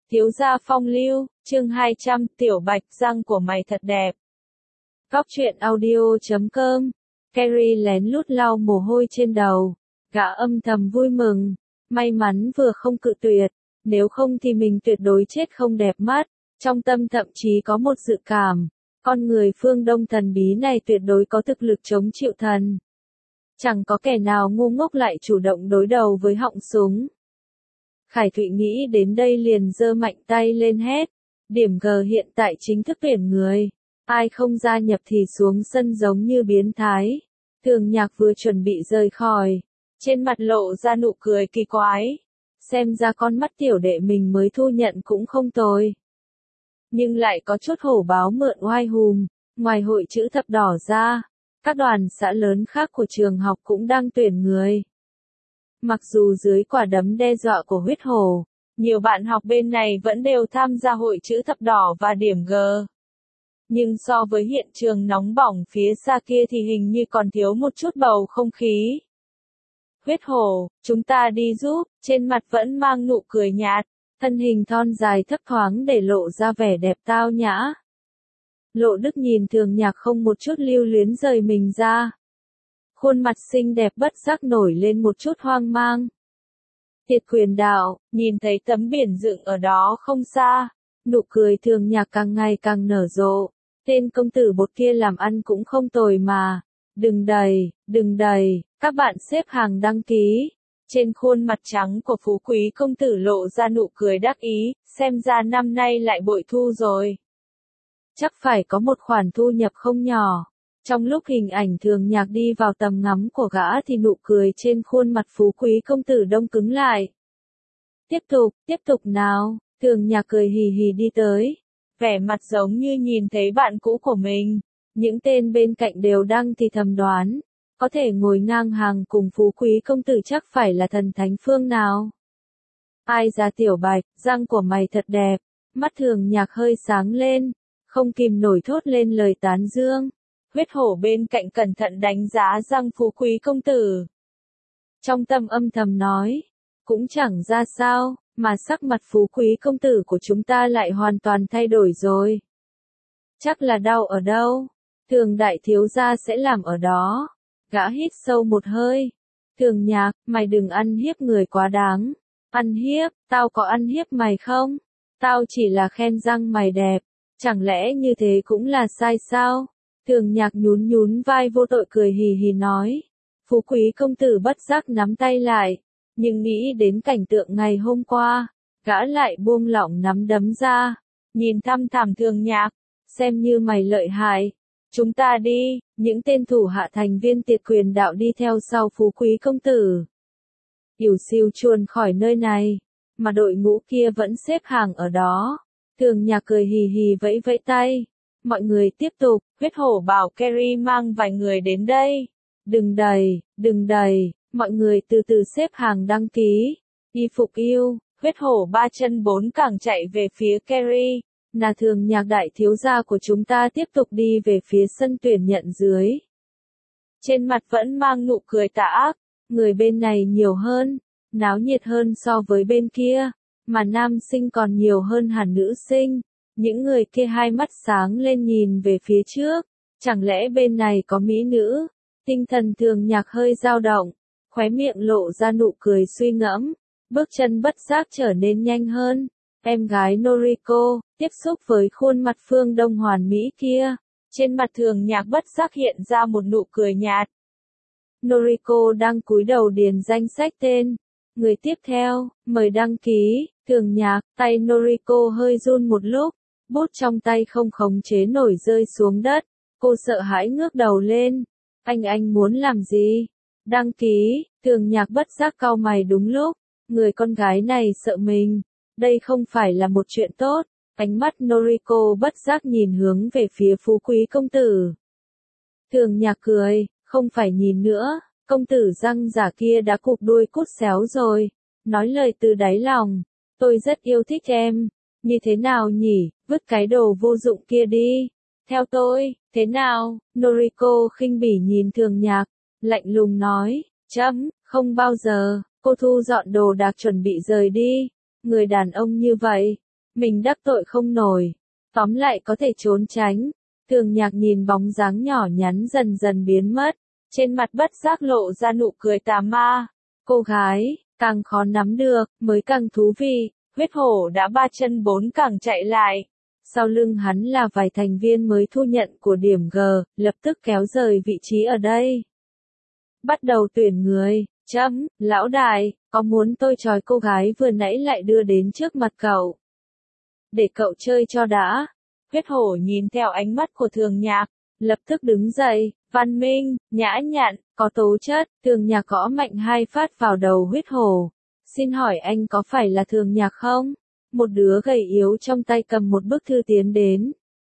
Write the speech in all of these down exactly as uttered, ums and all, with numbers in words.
Thiếu gia phong lưu, chương hai trăm, tiểu bạch răng của mày thật đẹp. Góc truyện audio chấm com. Carrie lén lút lau mồ hôi trên đầu. Gã âm thầm vui mừng. May mắn vừa không cự tuyệt. Nếu không thì mình tuyệt đối chết không đẹp mắt. Trong tâm thậm chí có một dự cảm. Con người phương Đông thần bí này tuyệt đối có thực lực chống chịu thần. Chẳng có kẻ nào ngu ngốc lại chủ động đối đầu với họng súng. Khải Thụy nghĩ đến đây liền giơ mạnh tay lên hét. Điểm G hiện tại chính thức tuyển người. Ai không gia nhập thì xuống sân giống như biến thái. Thường Nhạc vừa chuẩn bị rời khỏi. Trên mặt lộ ra nụ cười kỳ quái. Xem ra con mắt tiểu đệ mình mới thu nhận cũng không tồi. Nhưng lại có chút hổ báo mượn oai hùm. Ngoài hội chữ thập đỏ ra, các đoàn xã lớn khác của trường học cũng đang tuyển người. Mặc dù dưới quả đấm đe dọa của huyết hổ, nhiều bạn học bên này vẫn đều tham gia hội chữ thập đỏ và điểm G. Nhưng so với hiện trường nóng bỏng phía xa kia thì hình như còn thiếu một chút bầu không khí. Huyết hổ, chúng ta đi giúp, trên mặt vẫn mang nụ cười nhạt, thân hình thon dài thấp thoáng để lộ ra vẻ đẹp tao nhã. Lộ Đức nhìn Thường Nhạc không một chút lưu luyến rời mình ra. Khuôn mặt xinh đẹp bất giác nổi lên một chút hoang mang. Tiệt Quyền Đạo, nhìn thấy tấm biển dựng ở đó không xa, nụ cười Thường Nhạc càng ngày càng nở rộ. Tên công tử bột kia làm ăn cũng không tồi mà. Đừng đầy, đừng đầy, các bạn xếp hàng đăng ký. Trên khuôn mặt trắng của phú quý công tử lộ ra nụ cười đắc ý, xem ra năm nay lại bội thu rồi. Chắc phải có một khoản thu nhập không nhỏ. Trong lúc hình ảnh Thường Nhạc đi vào tầm ngắm của gã thì nụ cười trên khuôn mặt phú quý công tử đông cứng lại. Tiếp tục, tiếp tục nào, Thường Nhạc cười hì hì đi tới. Vẻ mặt giống như nhìn thấy bạn cũ của mình. Những tên bên cạnh đều đang thì thầm đoán. Có thể ngồi ngang hàng cùng phú quý công tử chắc phải là thần thánh phương nào. Ai ra tiểu bạch, răng của mày thật đẹp. Mắt Thường Nhạc hơi sáng lên. Không kìm nổi thốt lên lời tán dương. Huyết hổ bên cạnh cẩn thận đánh giá răng phú quý công tử. Trong tâm âm thầm nói, cũng chẳng ra sao, mà sắc mặt phú quý công tử của chúng ta lại hoàn toàn thay đổi rồi. Chắc là đau ở đâu? Thường đại thiếu gia sẽ làm ở đó. Gã hít sâu một hơi. Thường Nhạc, mày đừng ăn hiếp người quá đáng. Ăn hiếp, tao có ăn hiếp mày không? Tao chỉ là khen răng mày đẹp. Chẳng lẽ như thế cũng là sai sao? Thường Nhạc nhún nhún vai vô tội cười hì hì nói. Phú quý công tử bất giác nắm tay lại. Nhưng nghĩ đến cảnh tượng ngày hôm qua, gã lại buông lỏng nắm đấm ra. Nhìn thăm thẳm Thường Nhạc, xem như mày lợi hại. Chúng ta đi, những tên thủ hạ thành viên Tiệt Quyền Đạo đi theo sau phú quý công tử. Ỉu xìu chuồn khỏi nơi này, mà đội ngũ kia vẫn xếp hàng ở đó. Thường Nhạc cười hì hì vẫy vẫy tay. Mọi người tiếp tục, huyết hổ bảo Carrie mang vài người đến đây. Đừng đầy, đừng đầy, mọi người từ từ xếp hàng đăng ký. Y phục yêu, huyết hổ ba chân bốn cẳng chạy về phía Carrie. Là Thường Nhạc đại thiếu gia của chúng ta tiếp tục đi về phía sân tuyển nhận dưới. Trên mặt vẫn mang nụ cười tà ác, người bên này nhiều hơn, náo nhiệt hơn so với bên kia, mà nam sinh còn nhiều hơn hẳn nữ sinh. Những người kia hai mắt sáng lên nhìn về phía trước, chẳng lẽ bên này có mỹ nữ? Tinh thần Thường Nhạc hơi dao động, khóe miệng lộ ra nụ cười suy ngẫm, bước chân bất giác trở nên nhanh hơn. Em gái Noriko, tiếp xúc với khuôn mặt phương Đông hoàn mỹ kia, trên mặt Thường Nhạc bất giác hiện ra một nụ cười nhạt. Noriko đang cúi đầu điền danh sách tên. Người tiếp theo, mời đăng ký. Thường Nhạc, tay Noriko hơi run một lúc, bút trong tay không khống chế nổi rơi xuống đất. Cô sợ hãi ngước đầu lên. Anh anh muốn làm gì? Đăng ký. Thường Nhạc bất giác cau mày đúng lúc. Người con gái này sợ mình. Đây không phải là một chuyện tốt. Ánh mắt Noriko bất giác nhìn hướng về phía phú quý công tử. Thường Nhạc cười, không phải nhìn nữa, công tử răng giả kia đã cụp đuôi cút xéo rồi. Nói lời từ đáy lòng, tôi rất yêu thích em. Như thế nào nhỉ, vứt cái đồ vô dụng kia đi. Theo tôi, thế nào? Noriko khinh bỉ nhìn Thường Nhạc, lạnh lùng nói, chấm, không bao giờ. Cô thu dọn đồ đạc chuẩn bị rời đi. Người đàn ông như vậy, mình đắc tội không nổi. Tóm lại có thể trốn tránh. Thường Nhạc nhìn bóng dáng nhỏ nhắn dần dần biến mất. Trên mặt bất giác lộ ra nụ cười tà ma. Cô gái, càng khó nắm được, mới càng thú vị. Huyết hổ đã ba chân bốn cẳng chạy lại. Sau lưng hắn là vài thành viên mới thu nhận của điểm G, lập tức kéo rời vị trí ở đây. Bắt đầu tuyển người. Chấm, lão đại, có muốn tôi trói cô gái vừa nãy lại đưa đến trước mặt cậu? Để cậu chơi cho đã. Huyết hổ nhìn theo ánh mắt của Thường Nhạc, lập tức đứng dậy, văn minh, nhã nhặn, có tố chất. Thường Nhạc gõ mạnh hai phát vào đầu huyết hổ. Xin hỏi anh có phải là Thường Nhạc không? Một đứa gầy yếu trong tay cầm một bức thư tiến đến.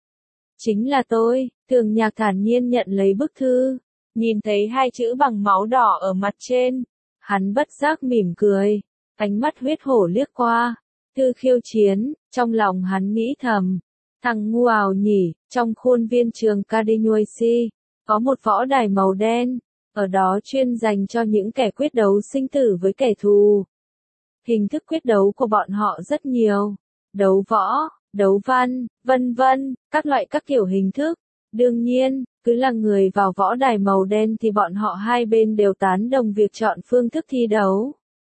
Chính là tôi. Thường Nhạc thản nhiên nhận lấy bức thư. Nhìn thấy hai chữ bằng máu đỏ ở mặt trên. Hắn bất giác mỉm cười. Ánh mắt huyết hổ liếc qua. Thư khiêu chiến. Trong lòng hắn nghĩ thầm. Thằng ngu ào nhỉ. Trong khuôn viên trường Kadinoisi. Có một võ đài màu đen. Ở đó chuyên dành cho những kẻ quyết đấu sinh tử với kẻ thù. Hình thức quyết đấu của bọn họ rất nhiều. Đấu võ, đấu văn, vân vân, các loại các kiểu hình thức. Đương nhiên, cứ là người vào võ đài màu đen thì bọn họ hai bên đều tán đồng việc chọn phương thức thi đấu.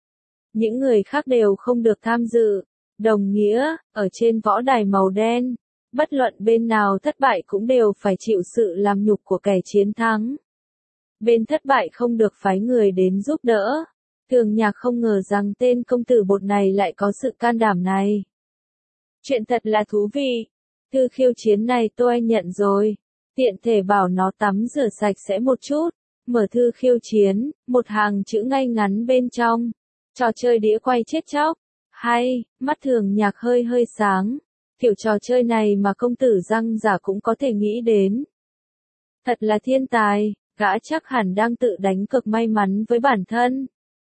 Những người khác đều không được tham dự. Đồng nghĩa, ở trên võ đài màu đen, bất luận bên nào thất bại cũng đều phải chịu sự làm nhục của kẻ chiến thắng. Bên thất bại không được phái người đến giúp đỡ. Thường Nhạc không ngờ rằng tên công tử bột này lại có sự can đảm này. Chuyện thật là thú vị. Thư khiêu chiến này tôi nhận rồi. Tiện thể bảo nó tắm rửa sạch sẽ một chút. Mở thư khiêu chiến, một hàng chữ ngay ngắn bên trong. Trò chơi đĩa quay chết chóc. Hay, mắt Thường Nhạc hơi hơi sáng. Kiểu trò chơi này mà công tử răng giả cũng có thể nghĩ đến. Thật là thiên tài, gã chắc hẳn đang tự đánh cực may mắn với bản thân.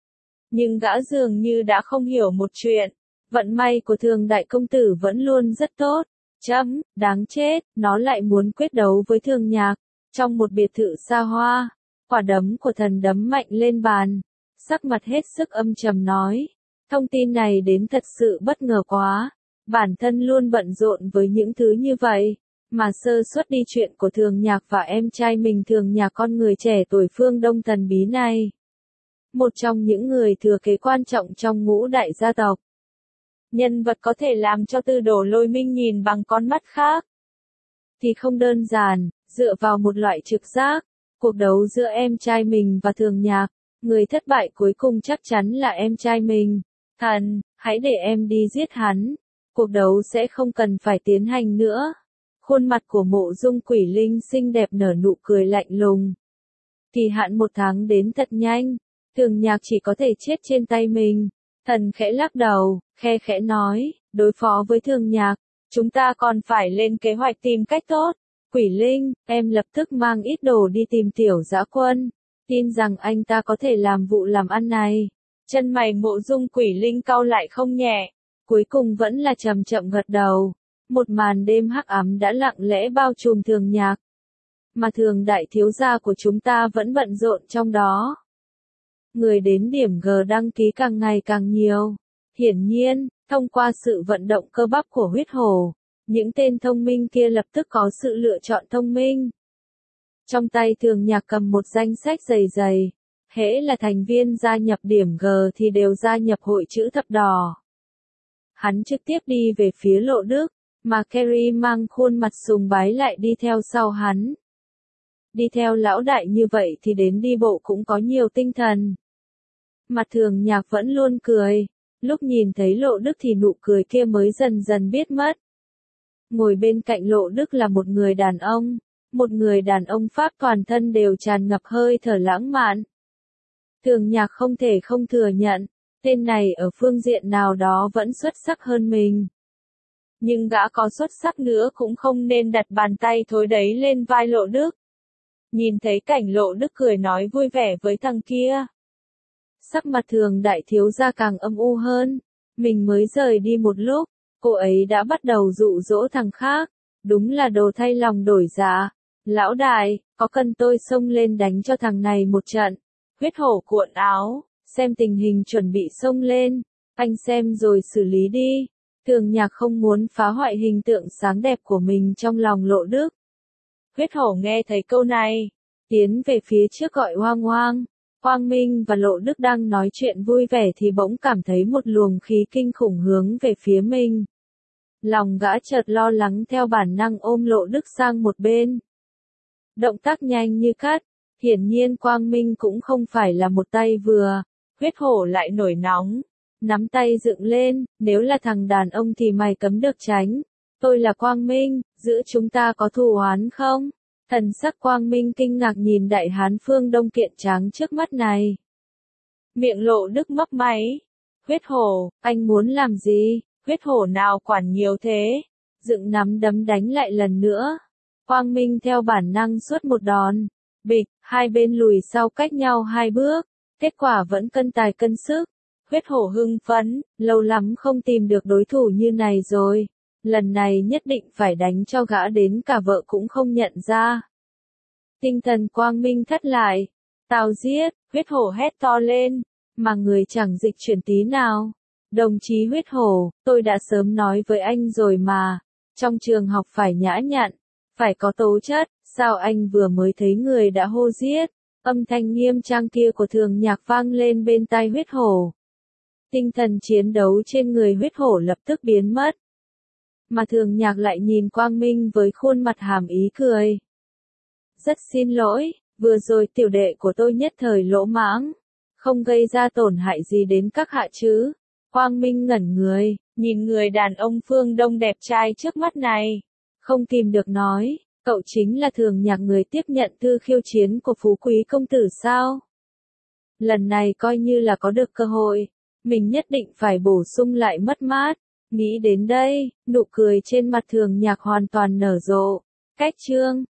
Nhưng gã dường như đã không hiểu một chuyện. Vận may của Thường đại công tử vẫn luôn rất tốt. Chấm, đáng chết, nó lại muốn quyết đấu với Thường Nhạc. Trong một biệt thự xa hoa, quả đấm của thần đấm mạnh lên bàn. Sắc mặt hết sức âm trầm nói. Thông tin này đến thật sự bất ngờ quá. Bản thân luôn bận rộn với những thứ như vậy. Mà sơ suất đi chuyện của Thường Nhạc và em trai mình Thường Nhạc con người trẻ tuổi phương Đông thần bí này. Một trong những người thừa kế quan trọng trong ngũ đại gia tộc. Nhân vật có thể làm cho Tư Đồ Lôi Minh nhìn bằng con mắt khác. Thì không đơn giản, dựa vào một loại trực giác. Cuộc đấu giữa em trai mình và Thường Nhạc. Người thất bại cuối cùng chắc chắn là em trai mình. Thần, hãy để em đi giết hắn. Cuộc đấu sẽ không cần phải tiến hành nữa. Khuôn mặt của Mộ Dung Quỷ Linh xinh đẹp nở nụ cười lạnh lùng. Kỳ hạn một tháng đến thật nhanh. Thường Nhạc chỉ có thể chết trên tay mình. Thần khẽ lắc đầu, khe khẽ nói, đối phó với Thường Nhạc, chúng ta còn phải lên kế hoạch tìm cách tốt. Quỷ Linh, em lập tức mang ít đồ đi tìm Tiểu Dã Quân. Tin rằng anh ta có thể làm vụ làm ăn này. Chân mày Mộ Dung Quỷ Linh cau lại không nhẹ. Cuối cùng vẫn là chậm chậm gật đầu. Một màn đêm hắc ám đã lặng lẽ bao trùm Thường Nhạc. Mà Thường đại thiếu gia của chúng ta vẫn bận rộn trong đó. Người đến điểm G đăng ký càng ngày càng nhiều. Hiển nhiên, thông qua sự vận động cơ bắp của huyết hổ, những tên thông minh kia lập tức có sự lựa chọn thông minh. Trong tay Thường Nhạc cầm một danh sách dày dày. Hễ là thành viên gia nhập điểm G thì đều gia nhập hội chữ thập đỏ. Hắn trực tiếp đi về phía Lộ Đức, mà Kerry mang khuôn mặt sùng bái lại đi theo sau hắn. Đi theo lão đại như vậy thì đến đi bộ cũng có nhiều tinh thần. Mặt Thường Nhạc vẫn luôn cười, lúc nhìn thấy Lộ Đức thì nụ cười kia mới dần dần biết mất. Ngồi bên cạnh Lộ Đức là một người đàn ông, một người đàn ông Pháp toàn thân đều tràn ngập hơi thở lãng mạn. Thường Nhạc không thể không thừa nhận, tên này ở phương diện nào đó vẫn xuất sắc hơn mình. Nhưng gã có xuất sắc nữa cũng không nên đặt bàn tay thối đấy lên vai Lộ Đức. Nhìn thấy cảnh Lộ Đức cười nói vui vẻ với thằng kia. Sắc mặt Thường đại thiếu gia càng âm u hơn. Mình mới rời đi một lúc, cô ấy đã bắt đầu dụ dỗ thằng khác. Đúng là đồ thay lòng đổi dạ. Lão đại, có cần tôi xông lên đánh cho thằng này một trận? Huyết hổ cuộn áo, xem tình hình chuẩn bị xông lên. Anh xem rồi xử lý đi. Thường Nhạc không muốn phá hoại hình tượng sáng đẹp của mình trong lòng Lộ Đức. Huyết Hổ nghe thấy câu này, tiến về phía trước gọi Hoang Hoang. Quang Minh và Lộ Đức đang nói chuyện vui vẻ thì bỗng cảm thấy một luồng khí kinh khủng hướng về phía mình. Lòng gã chợt lo lắng theo bản năng ôm Lộ Đức sang một bên. Động tác nhanh như cắt, hiển nhiên Quang Minh cũng không phải là một tay vừa. Huyết Hổ lại nổi nóng, nắm tay dựng lên, nếu là thằng đàn ông thì mày cấm được tránh. Tôi là Quang Minh, giữa chúng ta có thù oán không? Thần sắc Quang Minh kinh ngạc nhìn đại hán phương Đông kiện tráng trước mắt này. Miệng Lộ Đức mấp máy. Huyết Hổ, anh muốn làm gì? Huyết Hổ nào quản nhiều thế? Dựng nắm đấm đánh lại lần nữa. Quang Minh theo bản năng suốt một đòn. Bịch, hai bên lùi sau cách nhau hai bước. Kết quả vẫn cân tài cân sức. Huyết Hổ hưng phấn, lâu lắm không tìm được đối thủ như này rồi. Lần này nhất định phải đánh cho gã đến cả vợ cũng không nhận ra. Tinh thần Quang Minh thất lại. Tao giết, Huyết Hổ hét to lên, mà người chẳng dịch chuyển tí nào. Đồng chí Huyết Hổ, tôi đã sớm nói với anh rồi mà. Trong trường học phải nhã nhặn, phải có tố chất, sao anh vừa mới thấy người đã hô giết. Âm thanh nghiêm trang kia của Thường Nhạc vang lên bên tai Huyết Hổ. Tinh thần chiến đấu trên người Huyết Hổ lập tức biến mất. Mà Thường Nhạc lại nhìn Quang Minh với khuôn mặt hàm ý cười. Rất xin lỗi, vừa rồi tiểu đệ của tôi nhất thời lỗ mãng, không gây ra tổn hại gì đến các hạ chứ. Quang Minh ngẩn người, nhìn người đàn ông phương Đông đẹp trai trước mắt này. Không kìm được nói, cậu chính là Thường Nhạc người tiếp nhận thư khiêu chiến của Phú Quý công tử sao? Lần này coi như là có được cơ hội, mình nhất định phải bổ sung lại mất mát. Nghĩ đến đây, nụ cười trên mặt Thường Nhạc hoàn toàn nở rộ. Cách chương